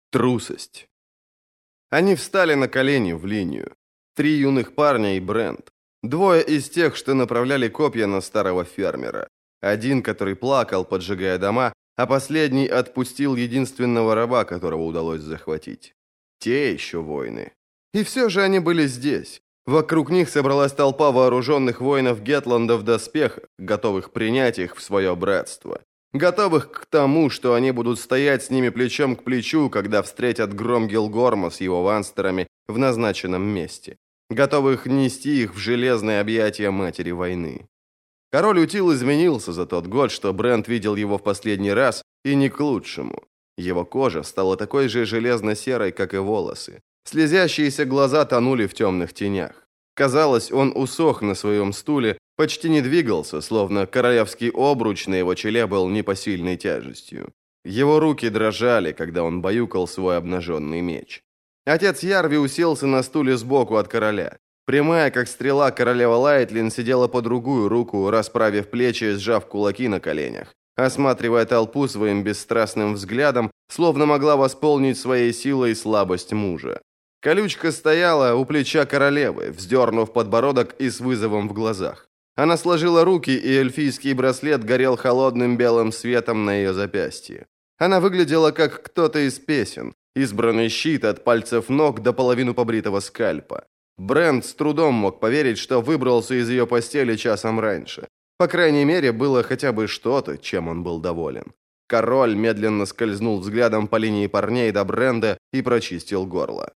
Трусость. Они встали на колени в линию. 3 юных парня и Брент. 2 из тех, что направляли копья на старого фермера. Один, который плакал, поджигая дома, а последний отпустил единственного раба, которого удалось захватить. Те еще воины. И все же они были здесь. Вокруг них собралась толпа вооруженных воинов Гетланда в доспехах, готовых принять их в свое братство. Готовых к тому, что они будут стоять с ними плечом к плечу, когда встретят гром Гилгорма с его ванстерами в назначенном месте. Готовых нести их в железные объятия матери войны. Король Утил изменился за тот год, что Брент видел его в последний раз, и не к лучшему. Его кожа стала такой же железно-серой, как и волосы. Слезящиеся глаза тонули в темных тенях. Казалось, он усох на своем стуле, почти не двигался, словно королевский обруч на его челе был непосильной тяжестью. Его руки дрожали, когда он баюкал свой обнаженный меч. Отец Ярви уселся на стуле сбоку от короля. Прямая, как стрела, королева Лайтлин сидела по другую руку, расправив плечи и сжав кулаки на коленях, осматривая толпу своим бесстрастным взглядом, словно могла восполнить своей силой слабость мужа. Колючка стояла у плеча королевы, вздернув подбородок и с вызовом в глазах. Она сложила руки, и эльфийский браслет горел холодным белым светом на ее запястье. Она выглядела как кто-то из песен, избранный щит от пальцев ног до половину побритого скальпа. Брент с трудом мог поверить, что выбрался из ее постели часом раньше. По крайней мере, было хотя бы что-то, чем он был доволен. Король медленно скользнул взглядом по линии парней до Бренда и прочистил горло.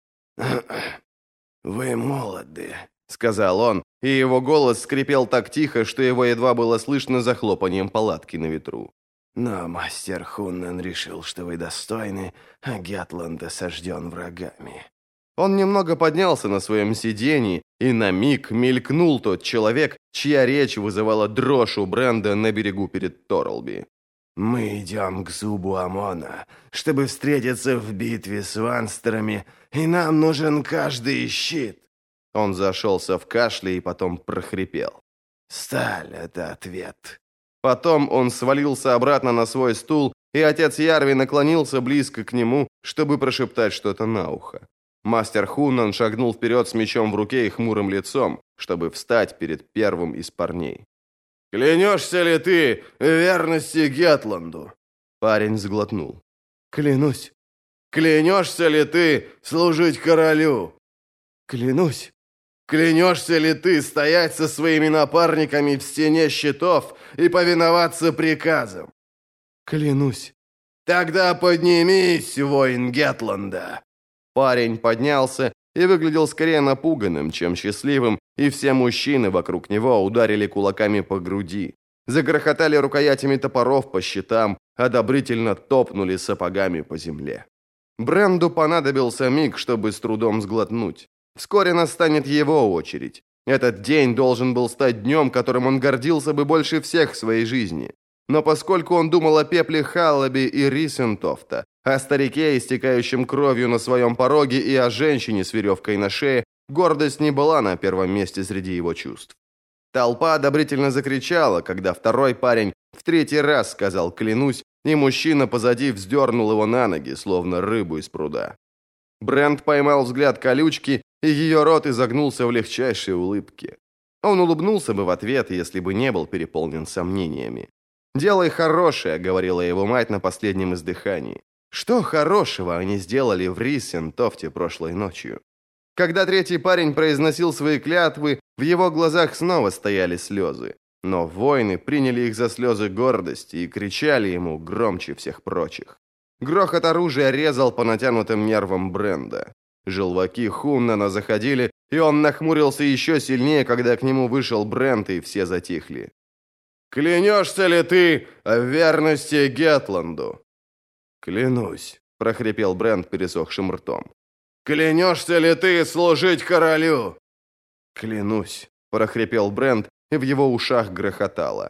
«Вы молоды», — сказал он, и его голос скрипел так тихо, что его едва было слышно за хлопанием палатки на ветру. «Но мастер Хуннен решил, что вы достойны, а Гетланд осажден врагами». Он немного поднялся на своем сиденье, и на миг мелькнул тот человек, чья речь вызывала дрожь у Бренда на берегу перед Торрелби. «Мы идем к зубу Амона, чтобы встретиться в битве с ванстерами, и нам нужен каждый щит». Он зашелся в кашле и потом прохрипел. «Сталь — это ответ». Потом он свалился обратно на свой стул, и отец Ярви наклонился близко к нему, чтобы прошептать что-то на ухо. Мастер Хуннан шагнул вперед с мечом в руке и хмурым лицом, чтобы встать перед первым из парней. «Клянешься ли ты в верности Гетланду?» Парень сглотнул. «Клянусь». «Клянешься ли ты служить королю?» «Клянусь». «Клянешься ли ты стоять со своими напарниками в стене щитов и повиноваться приказам?» «Клянусь». «Тогда поднимись, воин Гетланда». Парень поднялся и выглядел скорее напуганным, чем счастливым, и все мужчины вокруг него ударили кулаками по груди, загрохотали рукоятями топоров по щитам, одобрительно топнули сапогами по земле. Бренду понадобился миг, чтобы с трудом сглотнуть. Вскоре настанет его очередь. Этот день должен был стать днем, которым он гордился бы больше всех в своей жизни. Но поскольку он думал о пепле Халлаби и Рисентофта, о старике, истекающем кровью на своем пороге, и о женщине с веревкой на шее, гордость не была на первом месте среди его чувств. Толпа одобрительно закричала, когда второй парень в 3-й раз сказал «клянусь», и мужчина позади вздернул его на ноги, словно рыбу из пруда. Брент поймал взгляд колючки, и ее рот изогнулся в легчайшей улыбке. Он улыбнулся бы в ответ, если бы не был переполнен сомнениями. «Делай хорошее», — говорила его мать на последнем издыхании. Что хорошего они сделали в Риссентофте прошлой ночью? Когда 3-й парень произносил свои клятвы, в его глазах снова стояли слезы. Но воины приняли их за слезы гордости и кричали ему громче всех прочих. Грохот оружия резал по натянутым нервам Бренда. Желваки Хуннана заходили, и он нахмурился еще сильнее, когда к нему вышел Брент, и все затихли. «Клянешься ли ты в верности Гетланду?» «Клянусь», — прохрипел Брент пересохшим ртом. «Клянешься ли ты служить королю?» «Клянусь», — прохрипел Брент, и в его ушах грохотало.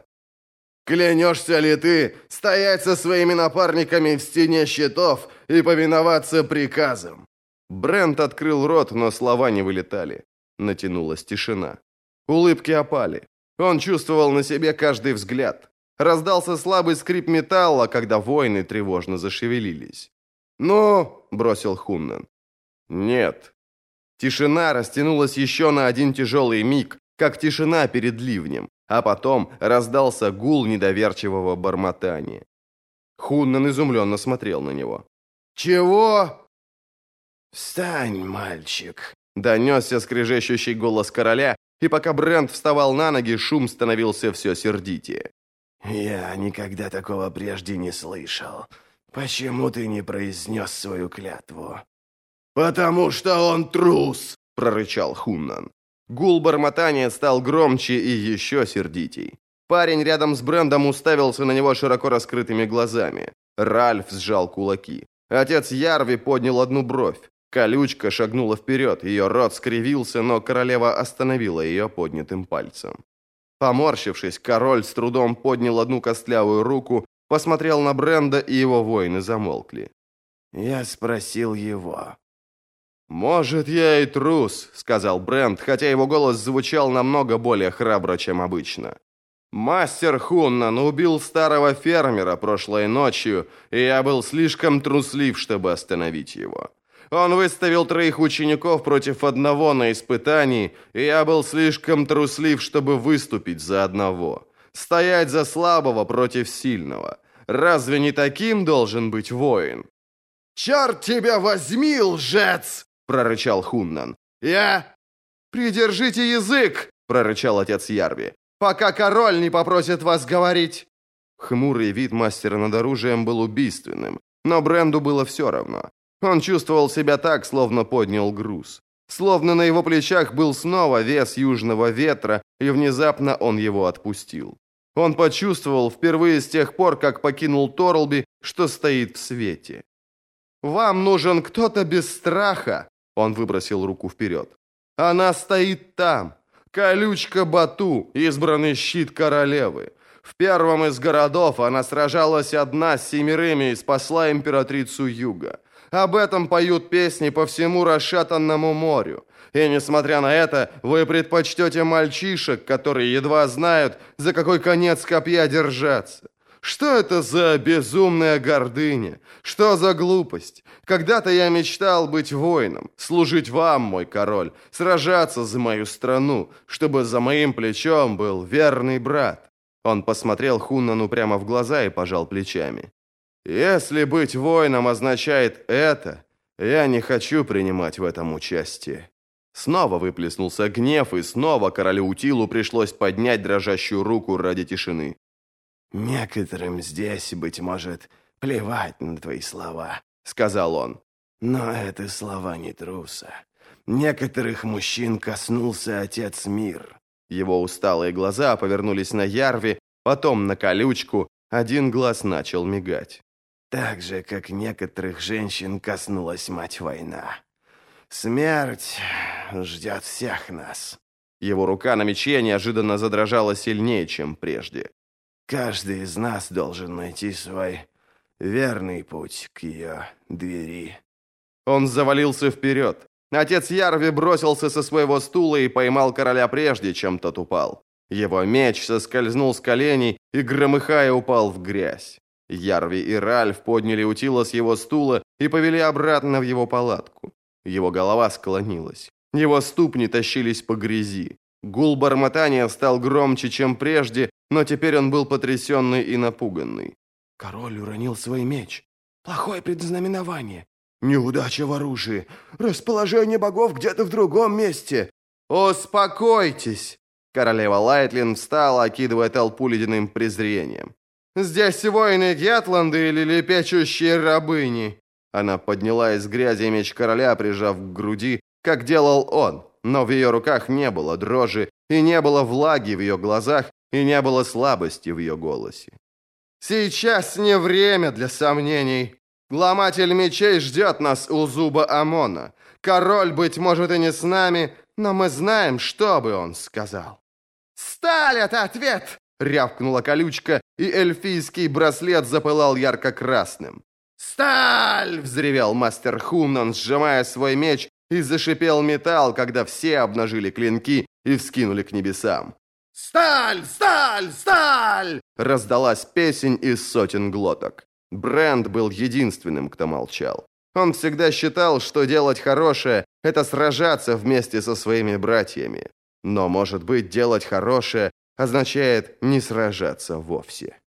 «Клянешься ли ты стоять со своими напарниками в стене щитов и повиноваться приказам?» Брент открыл рот, но слова не вылетали. Натянулась тишина. Улыбки опали. Он чувствовал на себе каждый взгляд. Раздался слабый скрип металла, когда воины тревожно зашевелились. «Ну?» – бросил Хуннан. «Нет». Тишина растянулась еще на один тяжелый миг, как тишина перед ливнем, а потом раздался гул недоверчивого бормотания. Хуннан изумленно смотрел на него. «Чего?» «Встань, мальчик!» – донесся скрежещущий голос короля, и пока Брент вставал на ноги, шум становился все сердитее. «Я никогда такого прежде не слышал. Почему ты не произнес свою клятву?» «Потому что он трус!» – прорычал Хуннан. Гул бормотания стал громче и еще сердитей. Парень рядом с Брендом уставился на него широко раскрытыми глазами. Ральф сжал кулаки. Отец Ярви поднял одну бровь. Колючка шагнула вперед, ее рот скривился, но королева остановила ее поднятым пальцем. Поморщившись, король с трудом поднял одну костлявую руку, посмотрел на Бренда, и его воины замолкли. «Я спросил его». «Может, я и трус», — сказал Бренд, хотя его голос звучал намного более храбро, чем обычно. «Мастер Хуннан убил старого фермера прошлой ночью, и я был слишком труслив, чтобы остановить его. Он выставил 3 учеников против одного на испытании, и я был слишком труслив, чтобы выступить за одного. Стоять за слабого против сильного. Разве не таким должен быть воин?» «Черт тебя возьми, лжец!» – прорычал Хуннан. «Я...» «Придержите язык!» – прорычал отец Ярви. «Пока король не попросит вас говорить!» Хмурый вид мастера над оружием был убийственным, но Бренду было все равно. Он чувствовал себя так, словно поднял груз. Словно на его плечах был снова вес южного ветра, и внезапно он его отпустил. Он почувствовал впервые с тех пор, как покинул Торлби, что стоит в свете. «Вам нужен кто-то без страха!» Он выбросил руку вперед. «Она стоит там! Колючка Бату, избранный щит королевы! В первом из городов она сражалась одна с 7 и спасла императрицу Юга. Об этом поют песни по всему расшатанному морю. И несмотря на это, вы предпочтете мальчишек, которые едва знают, за какой конец копья держаться. Что это за безумная гордыня? Что за глупость? Когда-то я мечтал быть воином, служить вам, мой король, сражаться за мою страну, чтобы за моим плечом был верный брат». Он посмотрел Хуннану прямо в глаза и пожал плечами. «Если быть воином означает это, я не хочу принимать в этом участие». Снова выплеснулся гнев, и снова королю Утилу пришлось поднять дрожащую руку ради тишины. «Некоторым здесь, быть может, плевать на твои слова», — сказал он. «Но это слова не труса. Некоторых мужчин коснулся Отец Мир». Его усталые глаза повернулись на Ярви, потом на Колючку, один глаз начал мигать. «Так же, как некоторых женщин коснулась Мать-Война. Смерть ждет всех нас». Его рука на мече неожиданно задрожала сильнее, чем прежде. «Каждый из нас должен найти свой верный путь к ее двери». Он завалился вперед. Отец Ярви бросился со своего стула и поймал короля прежде, чем тот упал. Его меч соскользнул с коленей и, громыхая, упал в грязь. Ярви и Ральф подняли Утила с его стула и повели обратно в его палатку. Его голова склонилась. Его ступни тащились по грязи. Гул бормотания стал громче, чем прежде, но теперь он был потрясенный и напуганный. Король уронил свой меч. Плохое предзнаменование. Неудача в оружии. Расположение богов где-то в другом месте. «Успокойтесь!» Королева Лайтлин встала, окидывая толпу ледяным презрением. «Здесь воины Гетланды или лепечущие рабыни?» Она подняла из грязи меч короля, прижав к груди, как делал он, но в ее руках не было дрожи, и не было влаги в ее глазах, и не было слабости в ее голосе. «Сейчас не время для сомнений. Ломатель мечей ждет нас у зуба Амона. Король, быть может, и не с нами, но мы знаем, что бы он сказал». «Сталь — это ответ!» — рявкнула Колючка, и эльфийский браслет запылал ярко-красным. «Сталь!» — взревел мастер Хуннан, сжимая свой меч, и зашипел металл, когда все обнажили клинки и вскинули к небесам. «Сталь! Сталь! Сталь!» — раздалась песнь из сотен глоток. Брент был единственным, кто молчал. Он всегда считал, что делать хорошее – это сражаться вместе со своими братьями. Но, может быть, делать хорошее означает не сражаться вовсе.